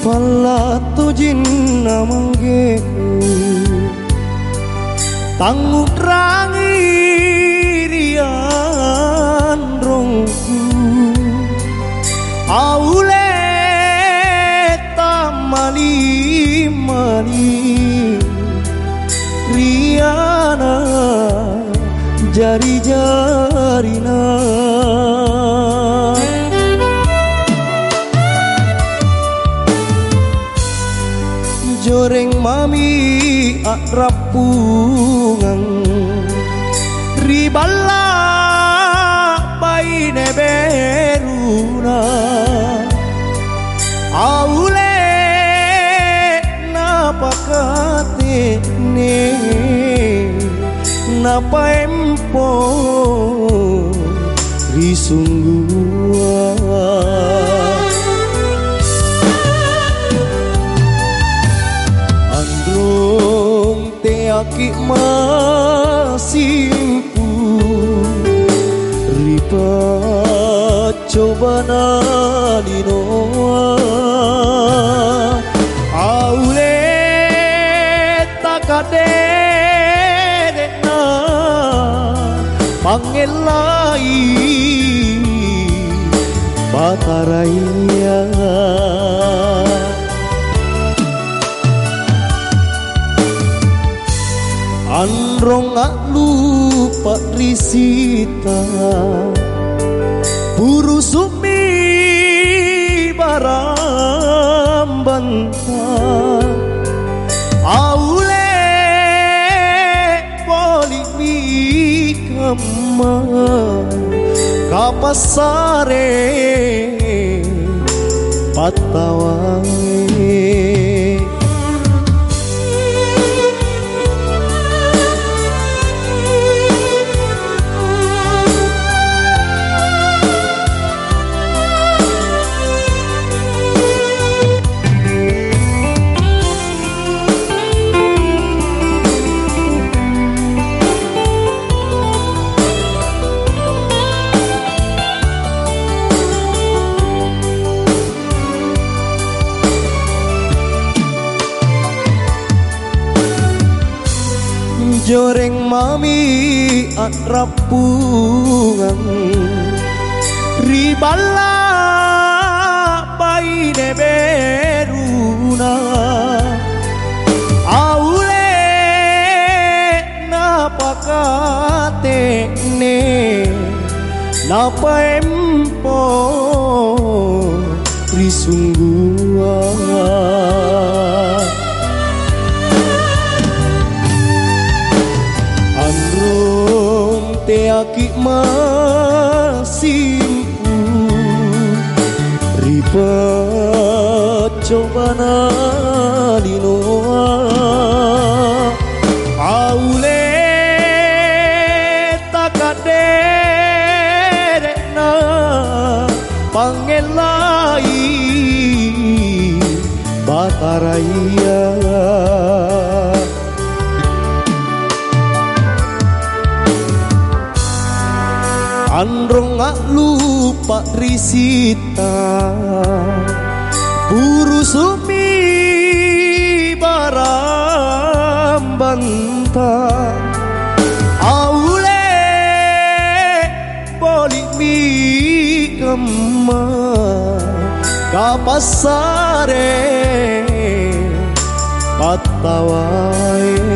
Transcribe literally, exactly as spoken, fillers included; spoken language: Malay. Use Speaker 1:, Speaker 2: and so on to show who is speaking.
Speaker 1: falla tujin namangge tanguk rangi rian rongku aule tamali mali riana jari jarina joreng mami akrapungang riballa bai neberuna aule napakate ne napa empo risunggua androng te aki masimpu ripa coba nalinoa aule takade pangelai bataraya androng ngak lupa risita buru sumi barambanta aule poli mi kama kapasare patawange joreng mami akrapungang riballa bai neberuna aule napakate ne napa empo risunggua te aki masimpu ripa coba nalinoa aule takaderena pangelai bataraya androng ngak lupa risita buru sumi barambanta aule boli mi kama kapasare patawai